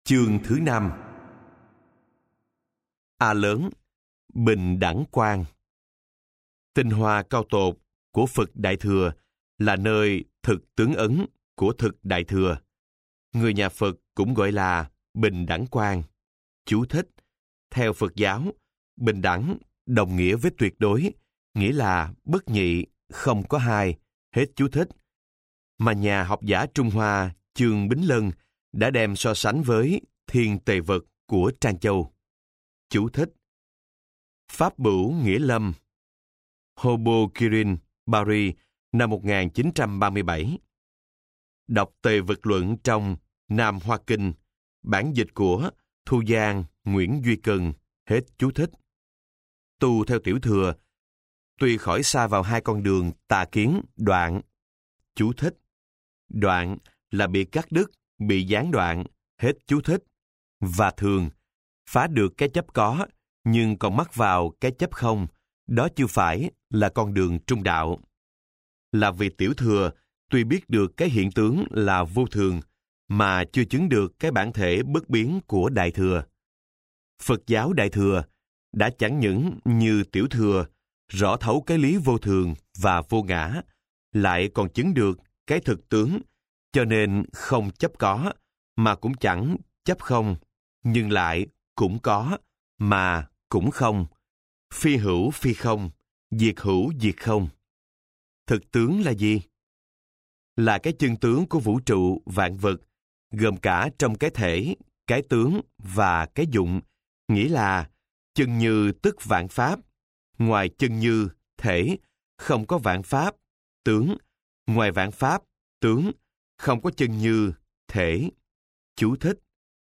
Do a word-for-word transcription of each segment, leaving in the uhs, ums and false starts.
Chương thứ năm. A lớn, bình đẳng quang. Tinh hoa cao tột của Phật Đại Thừa là nơi thực tướng ấn của thực Đại Thừa. Người nhà Phật cũng gọi là bình đẳng quang. Chú thích: theo Phật giáo, bình đẳng đồng nghĩa với tuyệt đối, nghĩa là bất nhị, không có hai. Hết chú thích. Mà nhà học giả Trung Hoa Chương Bính Lân đã đem so sánh với Thiên Tề Vật của Trang Châu. Chú thích: Pháp Bửu Nghĩa Lâm, Hobo Kirin, Paris, năm một nghìn chín trăm ba mươi bảy. Đọc Tề Vật Luận trong Nam Hoa Kinh, bản dịch của Thu Giang, Nguyễn Duy Cần. Hết chú thích. Tu theo Tiểu Thừa, tuy khỏi xa vào hai con đường tà kiến, đoạn. Chú thích: đoạn là bị cắt đứt, bị gián đoạn. Hết chú thích. Và thường, phá được cái chấp có, nhưng còn mắc vào cái chấp không, đó chưa phải là con đường trung đạo. Là vì Tiểu Thừa, tuy biết được cái hiện tướng là vô thường, mà chưa chứng được cái bản thể bất biến của Đại Thừa. Phật giáo Đại Thừa đã chẳng những như Tiểu Thừa, rõ thấu cái lý vô thường và vô ngã, lại còn chứng được cái thực tướng, cho nên không chấp có, mà cũng chẳng chấp không, nhưng lại cũng có, mà cũng không. Phi hữu phi không, diệt hữu diệt không. Thực tướng là gì? Là cái chân tướng của vũ trụ vạn vật, gồm cả trong cái thể, cái tướng và cái dụng, nghĩa là chân như tức vạn pháp. Ngoài chân như, thể, không có vạn pháp, tướng. Ngoài vạn pháp, tướng, không có chân như, thể. Chú thích: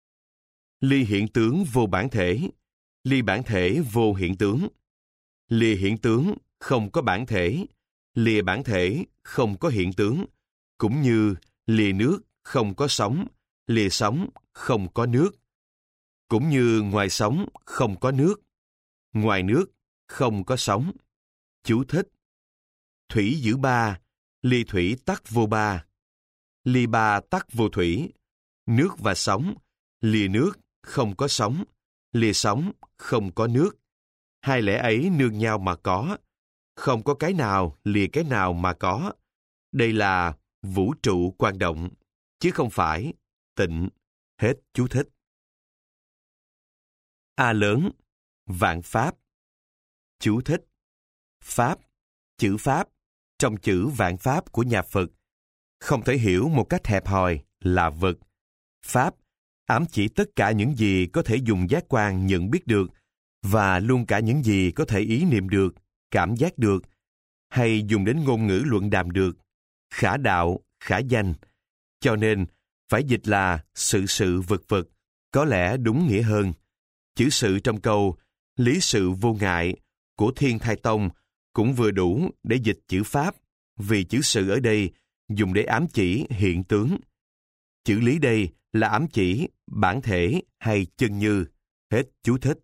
ly hiện tướng vô bản thể, ly bản thể vô hiện tướng. Lìa hiện tướng không có bản thể, lìa bản thể không có hiện tướng. Cũng như lìa nước không có sóng, lìa sóng không có nước. Cũng như ngoài sóng không có nước, ngoài nước không có sóng. Chú thích: thủy giữ ba, ly thủy tắc vô ba. Ly ba tắc vô thủy. Nước và sóng, lìa nước không có sóng, lìa sóng không có nước. Hai lẽ ấy nương nhau mà có, không có cái nào lìa cái nào mà có. Đây là vũ trụ quan động, chứ không phải tịnh. Hết chú thích. A lớn, vạn pháp. Chú thích: pháp, chữ pháp, trong chữ vạn pháp của nhà Phật, không thể hiểu một cách hẹp hòi là vật. Pháp ám chỉ tất cả những gì có thể dùng giác quan nhận biết được, và luôn cả những gì có thể ý niệm được, cảm giác được, hay dùng đến ngôn ngữ luận đàm được, khả đạo, khả danh. Cho nên, phải dịch là sự sự vật vật, có lẽ đúng nghĩa hơn. Chữ sự trong câu lý sự vô ngại của Thiên Thai Tông cũng vừa đủ để dịch chữ pháp, vì chữ sự ở đây dùng để ám chỉ hiện tướng. Chữ lý đây là ám chỉ bản thể hay chân như. Hết chú thích.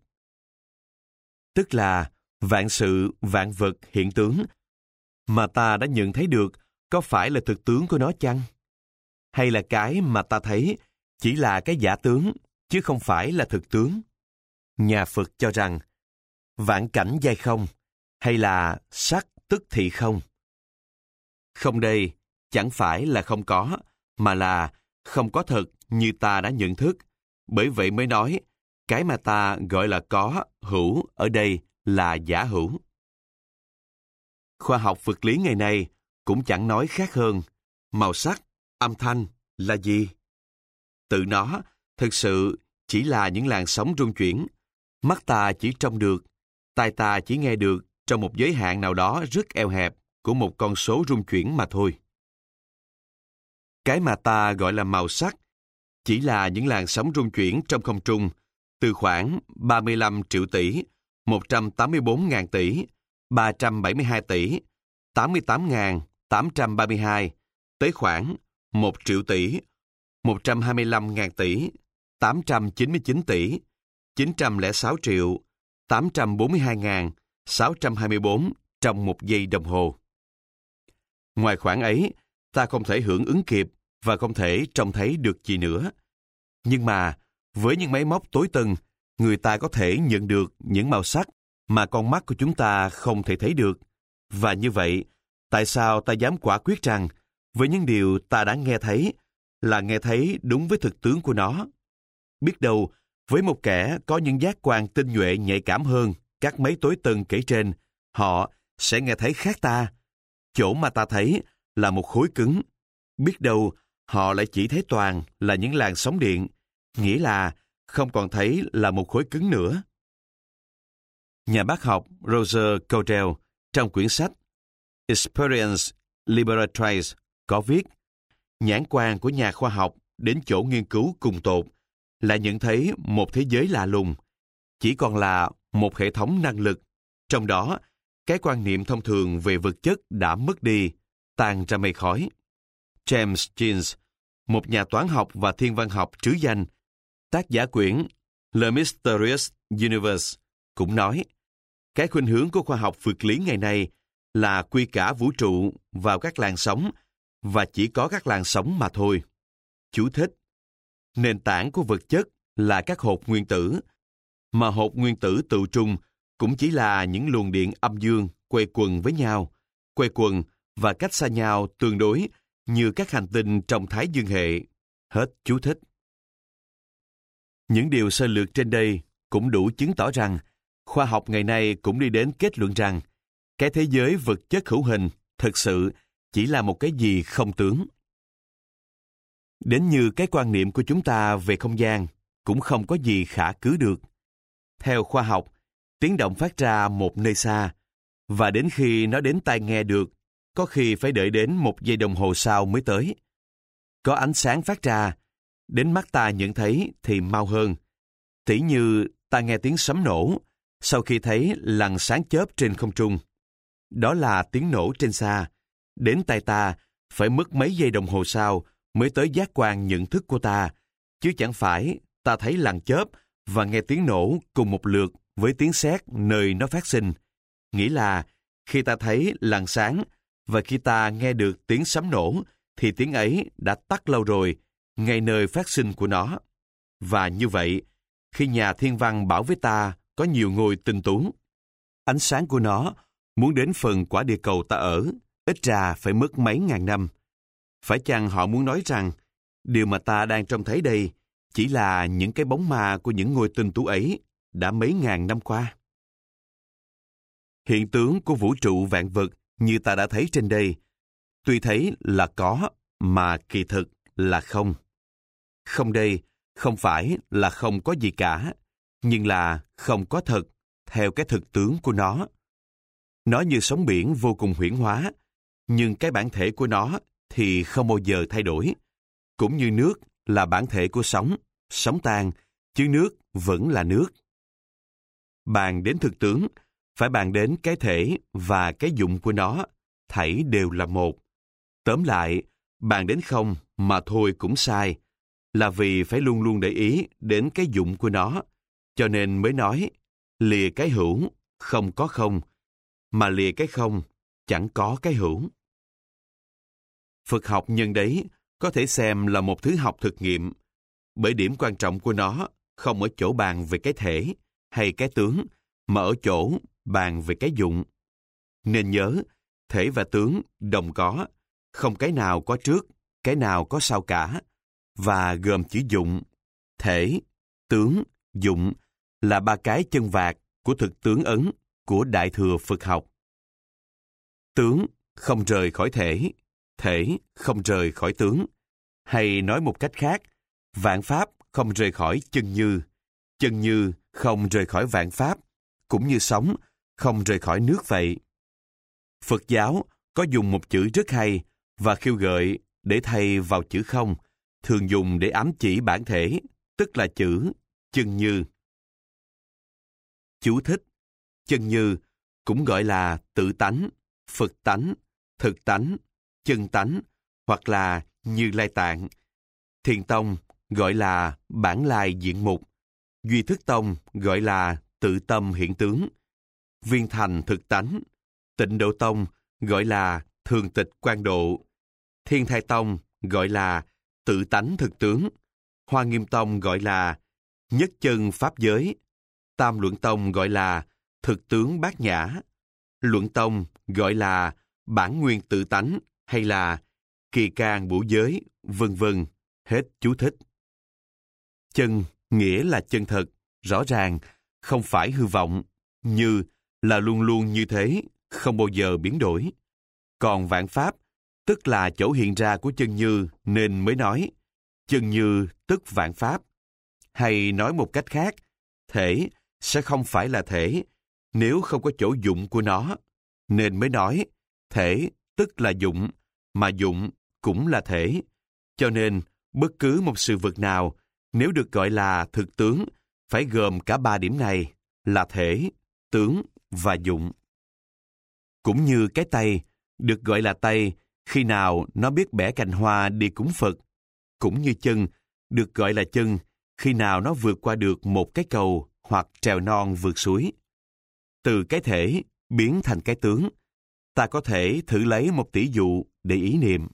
Tức là vạn sự, vạn vật, hiện tướng mà ta đã nhận thấy được có phải là thực tướng của nó chăng? Hay là cái mà ta thấy chỉ là cái giả tướng, chứ không phải là thực tướng? Nhà Phật cho rằng vạn cảnh giai không, hay là sắc tức thị không. Không đây chẳng phải là không có, mà là không có thật như ta đã nhận thức. Bởi vậy mới nói, cái mà ta gọi là có, hữu ở đây là giả hữu. Khoa học vật lý ngày nay cũng chẳng nói khác hơn. Màu sắc, âm thanh là gì? Tự nó thực sự chỉ là những làn sóng rung chuyển. Mắt ta chỉ trông được, tai ta chỉ nghe được trong một giới hạn nào đó rất eo hẹp của một con số rung chuyển mà thôi. Cái mà ta gọi là màu sắc chỉ là những làn sóng rung chuyển trong không trung, từ khoảng ba mươi lăm triệu tỷ, một trăm tám mươi bốn ngàn tỷ, ba trăm bảy mươi hai tỷ, tám mươi tám nghìn tám trăm ba mươi hai, tới khoảng một triệu tỷ, một trăm hai mươi lăm ngàn tỷ, tám trăm chín mươi chín tỷ, chín trăm lẻ sáu triệu, tám trăm bốn mươi hai nghìn sáu trăm hai mươi bốn trong một giây đồng hồ. Ngoài khoảng ấy, ta không thể hưởng ứng kịp và không thể trông thấy được gì nữa. Nhưng mà, Với những máy móc tối tân, người ta có thể nhận được những màu sắc mà con mắt của chúng ta không thể thấy được. Và như vậy, tại sao ta dám quả quyết rằng, với những điều ta đã nghe thấy, là nghe thấy đúng với thực tướng của nó? Biết đâu, với một kẻ có những giác quan tinh nhuệ nhạy cảm hơn các máy tối tân kể trên, họ sẽ nghe thấy khác ta. Chỗ mà ta thấy là một khối cứng. Biết đâu, họ lại chỉ thấy toàn là những làn sóng điện, nghĩa là không còn thấy là một khối cứng nữa. Nhà bác học Roger Caudrel trong quyển sách Experience Liberatrice có viết, nhãn quan của nhà khoa học đến chỗ nghiên cứu cùng tột là nhận thấy một thế giới lạ lùng, chỉ còn là một hệ thống năng lực. Trong đó, cái quan niệm thông thường về vật chất đã mất đi, tan ra mây khói. James Jeans, một nhà toán học và thiên văn học trứ danh, tác giả quyển Le Mysterious Universe, cũng nói, cái khuynh hướng của khoa học vật lý ngày nay là quy cả vũ trụ vào các làn sóng và chỉ có các làn sóng mà thôi. Chú thích: nền tảng của vật chất là các hột nguyên tử, mà hột nguyên tử tự trung cũng chỉ là những luồng điện âm dương quay quần với nhau, quay quần và cách xa nhau tương đối như các hành tinh trong Thái Dương hệ. Hết chú thích. Những điều sơ lược trên đây cũng đủ chứng tỏ rằng khoa học ngày nay cũng đi đến kết luận rằng cái thế giới vật chất hữu hình thực sự chỉ là một cái gì không tướng. Đến như cái quan niệm của chúng ta về không gian cũng không có gì khả cứ được. Theo khoa học, tiếng động phát ra một nơi xa, và đến khi nó đến tai nghe được, có khi phải đợi đến một giây đồng hồ sau mới tới. Có ánh sáng phát ra, đến mắt ta nhận thấy thì mau hơn. Tỉ như ta nghe tiếng sấm nổ, sau khi thấy lằn sáng chớp trên không trung. Đó là tiếng nổ trên xa. Đến tai ta, phải mất mấy giây đồng hồ sau mới tới giác quan nhận thức của ta, chứ chẳng phải ta thấy lằn chớp và nghe tiếng nổ cùng một lượt với tiếng sét nơi nó phát sinh. Nghĩa là khi ta thấy lằn sáng và khi ta nghe được tiếng sấm nổ thì tiếng ấy đã tắt lâu rồi, ngay nơi phát sinh của nó. Và như vậy, khi nhà thiên văn bảo với ta có nhiều ngôi tinh tú, ánh sáng của nó muốn đến phần quả địa cầu ta ở, ít ra phải mất mấy ngàn năm. Phải chăng họ muốn nói rằng điều mà ta đang trông thấy đây chỉ là những cái bóng ma của những ngôi tinh tú ấy đã mấy ngàn năm qua? Hiện tướng của vũ trụ vạn vật như ta đã thấy trên đây, tuy thấy là có mà kỳ thực là không. Không đây không phải là không có gì cả, nhưng là không có thật theo cái thực tướng của nó. Nó như sóng biển vô cùng huyễn hóa, nhưng cái bản thể của nó thì không bao giờ thay đổi. Cũng như nước là bản thể của sóng, sóng tan, chứ nước vẫn là nước. Bàn đến thực tướng, phải bàn đến cái thể và cái dụng của nó, thảy đều là một. Tóm lại, bàn đến không mà thôi cũng sai, là vì phải luôn luôn để ý đến cái dụng của nó, cho nên mới nói lìa cái hữu, không có không, mà lìa cái không, chẳng có cái hữu. Phật học nhân đấy có thể xem là một thứ học thực nghiệm, bởi điểm quan trọng của nó không ở chỗ bàn về cái thể hay cái tướng, mà ở chỗ bàn về cái dụng. Nên nhớ, thể và tướng đồng có, không cái nào có trước, cái nào có sau cả, và gồm chữ dụng. Thể, tướng, dụng là ba cái chân vạc của thực tướng ấn của Đại Thừa Phật học. Tướng không rời khỏi thể, thể không rời khỏi tướng. Hay nói một cách khác, vạn pháp không rời khỏi chân như, chân như không rời khỏi vạn pháp, cũng như sóng không rời khỏi nước vậy. Phật giáo có dùng một chữ rất hay và khiêu gợi để thay vào chữ không, thường dùng để ám chỉ bản thể, tức là chữ chân như. Chú thích: chân như cũng gọi là tự tánh, Phật tánh, thực tánh, chân tánh, hoặc là Như Lai Tạng. Thiền tông gọi là bản lai diện mục, Duy Thức tông gọi là tự tâm hiện tướng, Viên thành thực tánh, Tịnh Độ tông gọi là thường tịch quan độ, Thiên Thai tông gọi là tự tánh thực tướng, Hoa Nghiêm tông gọi là nhất chân pháp giới. Tam luận tông gọi là thực tướng bát nhã. Luận tông gọi là bản nguyên tự tánh hay là kỳ can bổ giới, vân vân. Hết chú thích. Chân nghĩa là chân thật, rõ ràng, không phải hư vọng, như là luôn luôn như thế, không bao giờ biến đổi. Còn vạn pháp, tức là chỗ hiện ra của chân như nên mới nói chân như tức vạn pháp. Hay nói một cách khác, thể sẽ không phải là thể nếu không có chỗ dụng của nó, nên mới nói thể tức là dụng, mà dụng cũng là thể. Cho nên, bất cứ một sự vật nào, nếu được gọi là thực tướng, phải gồm cả ba điểm này là thể, tướng và dụng. Cũng như cái tay, được gọi là tay khi nào nó biết bẻ cành hoa đi cúng Phật. Cũng như chân, được gọi là chân khi nào nó vượt qua được một cái cầu hoặc trèo non vượt suối. Từ cái thể biến thành cái tướng, ta có thể thử lấy một tỷ dụ để ý niệm.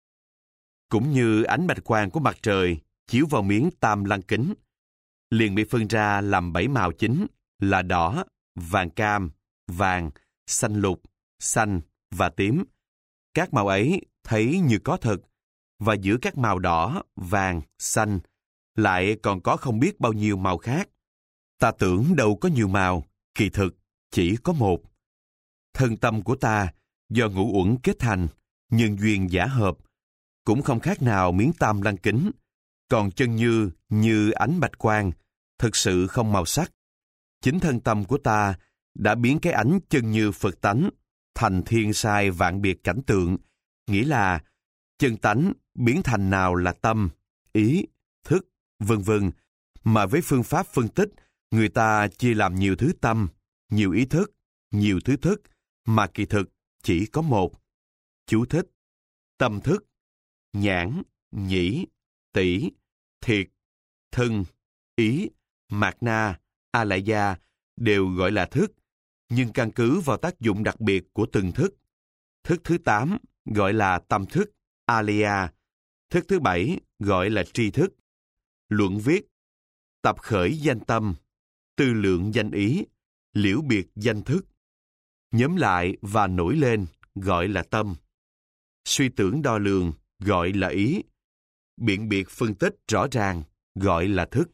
Cũng như ánh bạch quang của mặt trời chiếu vào miếng tam lăng kính, liền bị phân ra làm bảy màu chính là đỏ, vàng cam, vàng, xanh lục, xanh và tím. Các màu ấy thấy như có thật, và giữa các màu đỏ, vàng, xanh lại còn có không biết bao nhiêu màu khác. Ta tưởng đâu có nhiều màu, kỳ thực chỉ có một. Thân tâm của ta do ngũ uẩn kết thành, nhân duyên giả hợp, cũng không khác nào miếng tam lăng kính. Còn chân như như ánh bạch quang, thực sự không màu sắc. Chính thân tâm của ta đã biến cái ánh chân như Phật tánh thành thiên sai vạn biệt cảnh tượng, nghĩa là chân tánh biến thành nào là tâm, ý, thức, vân vân, mà với phương pháp phân tích, người ta chia làm nhiều thứ tâm, nhiều ý thức, nhiều thứ thức, mà kỳ thực chỉ có một. Chú thích: tâm thức, nhãn, nhĩ, tỷ, thiệt, thân, ý, mạt na, a lại gia đều gọi là thức, nhưng căn cứ vào tác dụng đặc biệt của từng thức. Thức thứ tám gọi là tâm thức, alaya. Thức thứ bảy gọi là tri thức. Luận viết: tập khởi danh tâm, tư lượng danh ý, liễu biệt danh thức. Nhóm lại và nổi lên gọi là tâm. Suy tưởng đo lường gọi là ý. Biện biệt phân tích rõ ràng gọi là thức.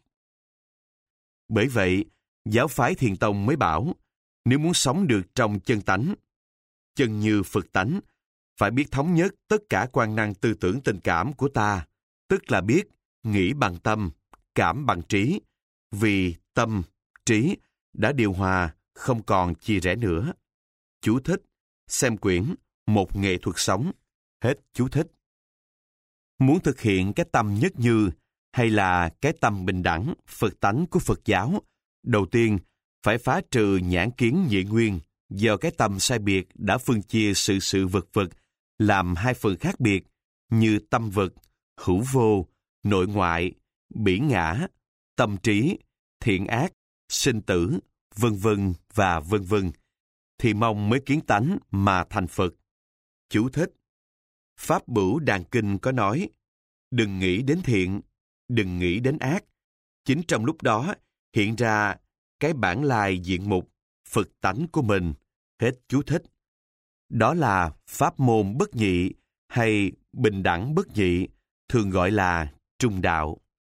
Bởi vậy, giáo phái Thiền Tông mới bảo, nếu muốn sống được trong chân tánh, chân như Phật tánh, phải biết thống nhất tất cả quan năng tư tưởng tình cảm của ta, tức là biết nghĩ bằng tâm, cảm bằng trí, vì tâm, trí đã điều hòa, không còn chia rẽ nữa. Chú thích: xem quyển Một nghệ thuật sống. Hết chú thích. Muốn thực hiện cái tâm nhất như, hay là cái tâm bình đẳng, Phật tánh của Phật giáo, đầu tiên phải phá trừ nhãn kiến nhị nguyên, do cái tâm sai biệt đã phân chia sự sự vật vật làm hai phần khác biệt, như tâm vật, hữu vô, nội ngoại, bỉ ngã, tâm trí, thiện ác, sinh tử, vân vân và vân vân, thì mong mới kiến tánh mà thành Phật. Chú thích: Pháp Bửu Đàn Kinh có nói, đừng nghĩ đến thiện, đừng nghĩ đến ác. Chính trong lúc đó hiện ra cái bản lai diện mục, Phật tánh của mình. Hết chú thích. Đó là pháp môn bất nhị hay bình đẳng bất nhị, thường gọi là trung đạo.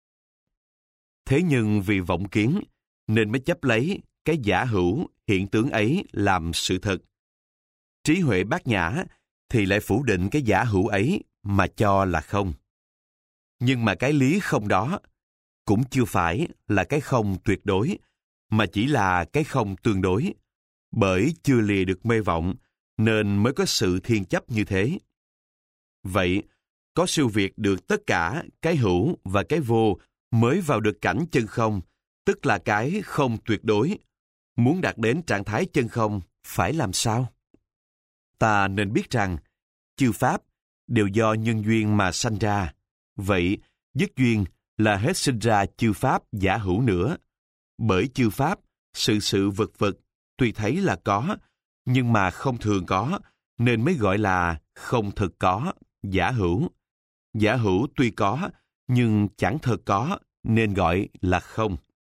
Thế nhưng vì vọng kiến, nên mới chấp lấy cái giả hữu hiện tướng ấy làm sự thật. Trí huệ bát nhã thì lại phủ định cái giả hữu ấy mà cho là không. Nhưng mà cái lý không đó cũng chưa phải là cái không tuyệt đối, mà chỉ là cái không tương đối. Bởi chưa lìa được mê vọng, nên mới có sự thiên chấp như thế. Vậy, có siêu việt được tất cả cái hữu và cái vô mới vào được cảnh chân không, tức là cái không tuyệt đối. Muốn đạt đến trạng thái chân không, phải làm sao? Ta nên biết rằng, chư pháp đều do nhân duyên mà sanh ra. Vậy, dứt duyên là hết sinh ra chư pháp giả hữu nữa. Bởi chư pháp, sự sự vật vật, tuy thấy là có, nhưng mà không thường có, nên mới gọi là không thực có, giả hữu. Giả hữu tuy có, nhưng chẳng thật có, nên gọi là không.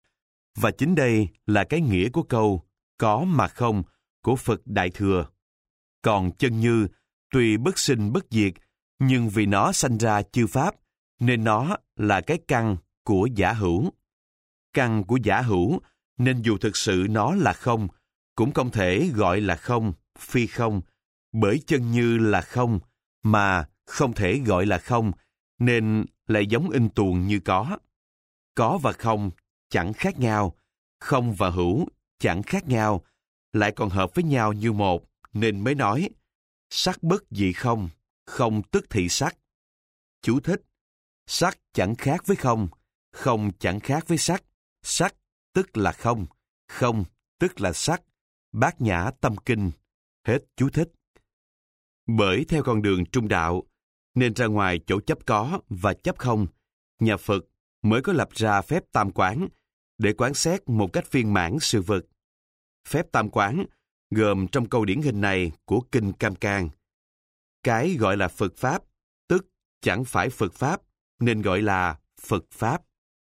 Và chính đây là cái nghĩa của câu có mà không của Phật Đại Thừa. Còn chân như, tuy bất sinh bất diệt, nhưng vì nó sanh ra chư pháp, nên nó là cái căn của giả hữu. Căn của giả hữu, nên dù thực sự nó là không, cũng không thể gọi là không, phi không, bởi chân như là không, mà không thể gọi là không, nên lại giống in tuồng như có. Có và không chẳng khác nhau, không và hữu chẳng khác nhau, lại còn hợp với nhau như một, nên mới nói sắc bất dị không, không tức thị sắc. Chú thích: sắc chẳng khác với không, không chẳng khác với sắc, sắc tức là không, không tức là sắc. Bát Nhã Tâm Kinh. Hết chú thích. Bởi theo con đường trung đạo, nên ra ngoài chỗ chấp có và chấp không, nhà Phật mới có lập ra phép tam quán để quán xét một cách viên mãn sự vật. Phép tam quán gồm trong câu điển hình này của Kinh Cam Cang. Cái gọi là Phật Pháp, tức chẳng phải Phật Pháp, nên gọi là Phật Pháp.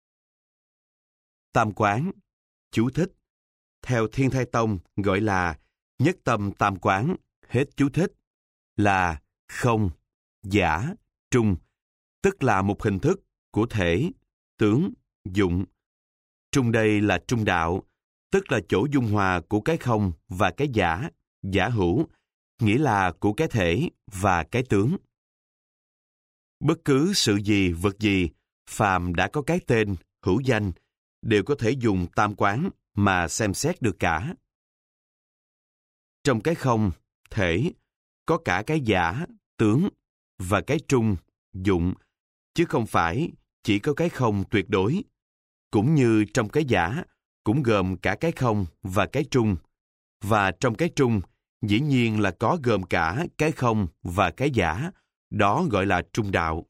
Tam quán. Chú thích: theo Thiên Thai Tông gọi là nhất tâm tam quán. Hết chú thích. Là không, giả, trung, tức là một hình thức của thể, tướng, dụng. Trung đây là trung đạo, tức là chỗ dung hòa của cái không và cái giả, giả hữu, nghĩa là của cái thể và cái tướng. Bất cứ sự gì, vật gì, phàm đã có cái tên, hữu danh, đều có thể dùng tam quán mà xem xét được cả. Trong cái không, thể, có cả cái giả, tướng, và cái trung, dụng, chứ không phải chỉ có cái không tuyệt đối. Cũng như trong cái giả, cũng gồm cả cái không và cái trung. Và trong cái trung, dĩ nhiên là có gồm cả cái không và cái giả, đó gọi là trung đạo.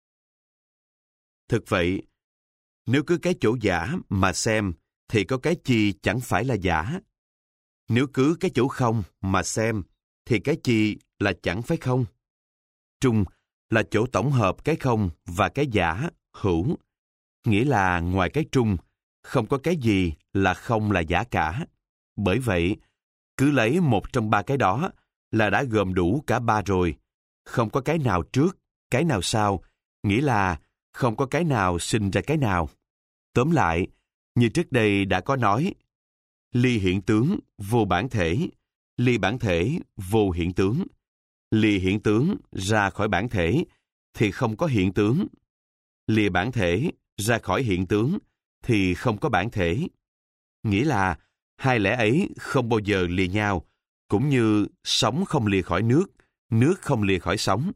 Thực vậy, nếu cứ cái chỗ giả mà xem, thì có cái chi chẳng phải là giả. Nếu cứ cái chỗ không mà xem, thì cái chi là chẳng phải không. Trung là chỗ tổng hợp cái không và cái giả, hữu. Nghĩa là ngoài cái trung, không có cái gì là không là giả cả. Bởi vậy, cứ lấy một trong ba cái đó là đã gồm đủ cả ba rồi. Không có cái nào trước, cái nào sau, nghĩa là không có cái nào sinh ra cái nào. Tóm lại, như trước đây đã có nói, ly hiện tướng vô bản thể, ly bản thể vô hiện tướng. Ly hiện tướng ra khỏi bản thể thì không có hiện tướng. Lìa bản thể ra khỏi hiện tướng thì không có bản thể. Nghĩa là hai lẽ ấy không bao giờ lìa nhau, cũng như sóng không lìa khỏi nước, nước không lìa khỏi sóng.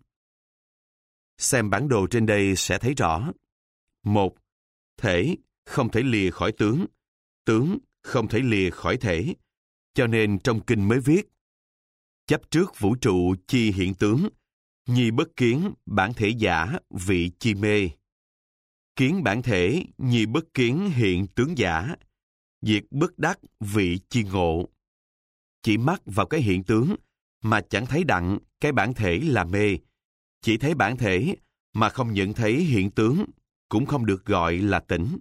Xem bản đồ trên đây sẽ thấy rõ. Một, thể không thể lìa khỏi tướng, tướng không thể lìa khỏi thể. Cho nên trong kinh mới viết, chấp trước vũ trụ chi hiện tướng, nhi bất kiến bản thể giả vị chi mê. Kiến bản thể nhi bất kiến hiện tướng giả, diệt bất đắc vị chi ngộ. Chỉ mắc vào cái hiện tướng mà chẳng thấy đặng cái bản thể là mê. Chỉ thấy bản thể mà không nhận thấy hiện tướng cũng không được gọi là tỉnh.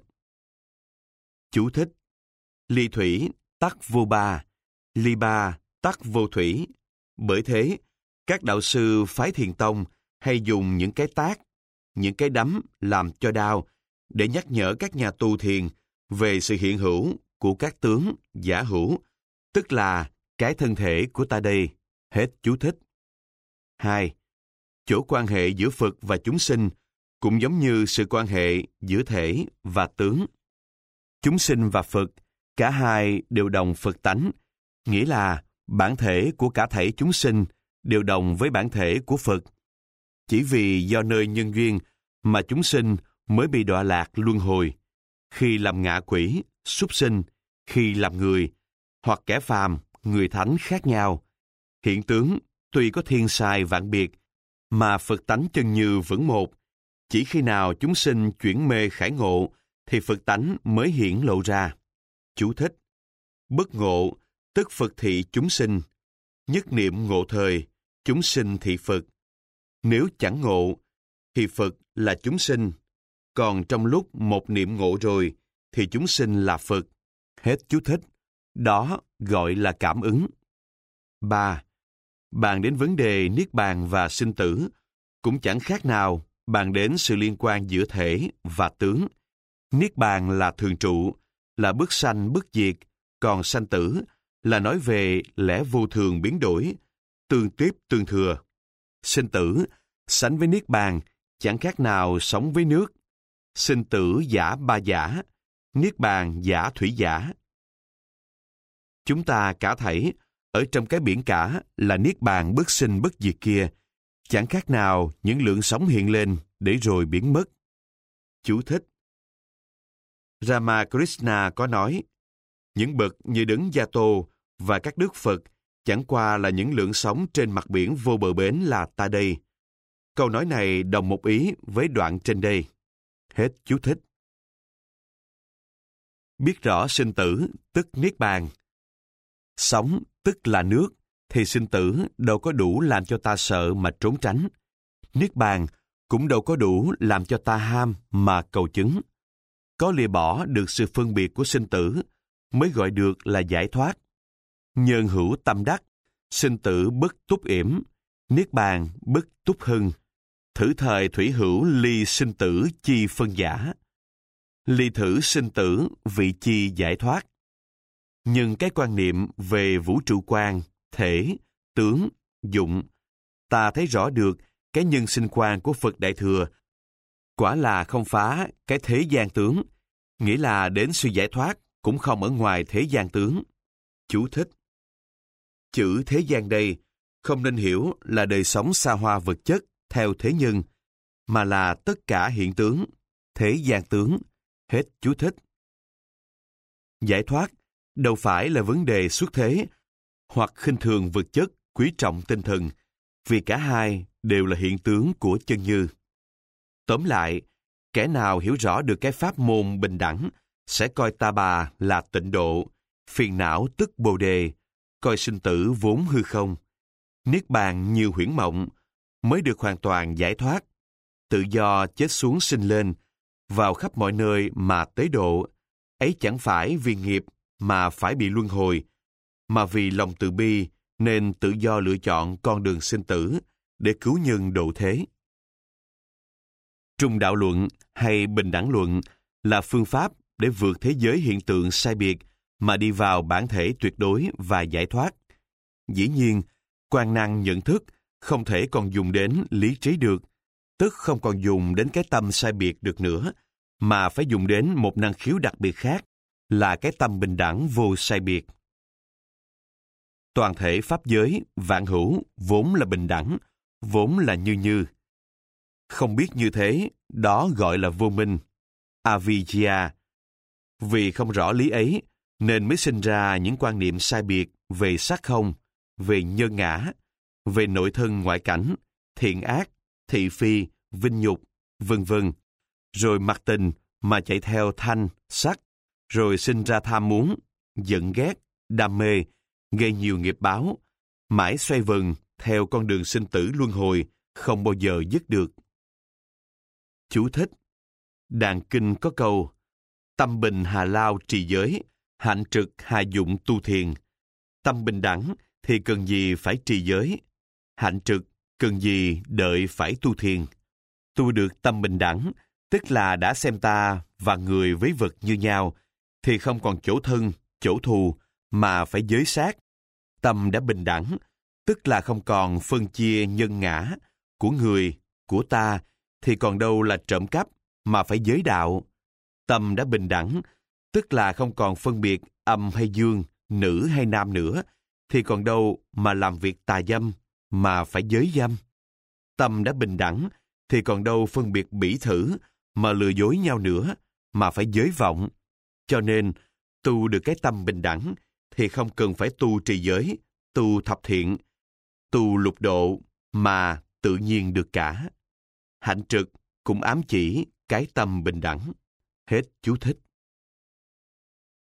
Chú thích: ly thủy tắc vô ba, ly ba tắc vô thủy. Bởi thế, các đạo sư phái Thiền Tông hay dùng những cái tát, những cái đấm làm cho đau để nhắc nhở các nhà tu thiền về sự hiện hữu của các tướng giả hữu, tức là cái thân thể của ta đây. Hết chú thích. Hai. Chỗ quan hệ giữa Phật và chúng sinh cũng giống như sự quan hệ giữa thể và tướng. Chúng sinh và Phật, cả hai đều đồng Phật tánh, nghĩa là bản thể của cả thảy chúng sinh đều đồng với bản thể của Phật. Chỉ vì do nơi nhân duyên mà chúng sinh mới bị đọa lạc luân hồi, khi làm ngạ quỷ, súc sinh, khi làm người, hoặc kẻ phàm, người thánh khác nhau. Hiện tướng tuy có thiên sai vạn biệt, mà Phật tánh chân như vẫn một. Chỉ khi nào chúng sinh chuyển mê khải ngộ, thì Phật tánh mới hiển lộ ra. Chú thích: bất ngộ, tức Phật thị chúng sinh. Nhất niệm ngộ thời, chúng sinh thị Phật. Nếu chẳng ngộ, thì Phật là chúng sinh. Còn trong lúc một niệm ngộ rồi, thì chúng sinh là Phật. Hết chú thích. Đó gọi là cảm ứng. ba. Bàn đến vấn đề niết bàn và sinh tử, cũng chẳng khác nào bàn đến sự liên quan giữa thể và tướng. Niết bàn là thường trụ, là bất sanh bất diệt, còn sanh tử là nói về lẽ vô thường biến đổi, tương tiếp tương thừa. Sinh tử sánh với niết bàn chẳng khác nào sống với nước. Sinh tử giả ba giả, niết bàn giả thủy giả. Chúng ta cả thảy ở trong cái biển cả là niết bàn bất sinh bất diệt kia, chẳng khác nào những lượng sóng hiện lên để rồi biến mất. Chú thích. Ramakrishna có nói, những bậc như Đấng Gia Tô và các đức Phật chẳng qua là những lượng sóng trên mặt biển vô bờ bến là ta đây. Câu nói này đồng một ý với đoạn trên đây. Hết chú thích. Biết rõ sinh tử tức niết bàn. Sống tức là nước, thì sinh tử đâu có đủ làm cho ta sợ mà trốn tránh. Niết bàn cũng đâu có đủ làm cho ta ham mà cầu chứng. Có lìa bỏ được sự phân biệt của sinh tử mới gọi được là giải thoát. Nhân hữu tâm đắc, sinh tử bất túc yểm, niết bàn bất túc hưng. Thử thời thủy hữu ly sinh tử chi phân giả. Ly thử sinh tử vị chi giải thoát. Nhưng cái quan niệm về vũ trụ quan, thể, tướng, dụng, ta thấy rõ được cái nhân sinh quan của Phật Đại Thừa quả là không phá cái thế gian tướng, nghĩa là đến sự giải thoát cũng không ở ngoài thế gian tướng. Chú thích. Chữ thế gian đây không nên hiểu là đời sống xa hoa vật chất theo thế nhân, mà là tất cả hiện tướng, thế gian tướng. Hết chú thích. Giải thoát đâu phải là vấn đề xuất thế, hoặc khinh thường vật chất, quý trọng tinh thần, vì cả hai đều là hiện tướng của chân như. Tóm lại, kẻ nào hiểu rõ được cái pháp môn bình đẳng sẽ coi ta bà là tịnh độ, phiền não tức bồ đề, coi sinh tử vốn hư không, niết bàn như huyễn mộng, mới được hoàn toàn giải thoát, tự do chết xuống sinh lên, vào khắp mọi nơi mà tế độ. Ấy chẳng phải vì nghiệp mà phải bị luân hồi, mà vì lòng từ bi nên tự do lựa chọn con đường sinh tử để cứu nhân độ thế. Trung đạo luận hay bình đẳng luận là phương pháp để vượt thế giới hiện tượng sai biệt mà đi vào bản thể tuyệt đối và giải thoát. Dĩ nhiên, quan năng nhận thức không thể còn dùng đến lý trí được, tức không còn dùng đến cái tâm sai biệt được nữa, mà phải dùng đến một năng khiếu đặc biệt khác, là cái tâm bình đẳng vô sai biệt. Toàn thể pháp giới, vạn hữu, vốn là bình đẳng, vốn là như như. Không biết như thế, đó gọi là vô minh, avidya. Vì không rõ lý ấy, nên mới sinh ra những quan niệm sai biệt về sắc không, về nhân ngã, về nội thân ngoại cảnh, thiện ác, thị phi, vinh nhục, vân vân. Rồi mặc tình mà chạy theo thanh, sắc, rồi sinh ra tham muốn, giận ghét, đam mê, gây nhiều nghiệp báo, mãi xoay vần theo con đường sinh tử luân hồi, không bao giờ dứt được. Chú thích. Đàn kinh có câu: tâm bình hà lao trì giới, hạnh trực hà dụng tu thiền. Tâm bình đẳng thì cần gì phải trì giới, hạnh trực cần gì đợi phải tu thiền. Tu được tâm bình đẳng, tức là đã xem ta và người với vật như nhau, thì không còn chỗ thân, chỗ thù, mà phải giới sát. Tâm đã bình đẳng, tức là không còn phân chia nhân ngã, của người, của ta, thì còn đâu là trộm cắp, mà phải giới đạo. Tâm đã bình đẳng, tức là không còn phân biệt âm hay dương, nữ hay nam nữa, thì còn đâu mà làm việc tà dâm, mà phải giới dâm. Tâm đã bình đẳng, thì còn đâu phân biệt bỉ thử, mà lừa dối nhau nữa, mà phải giới vọng. Cho nên, tu được cái tâm bình đẳng, thì không cần phải tu trì giới, tu thập thiện, tu lục độ, mà tự nhiên được cả. Hạnh trực cũng ám chỉ cái tâm bình đẳng. Hết chú thích.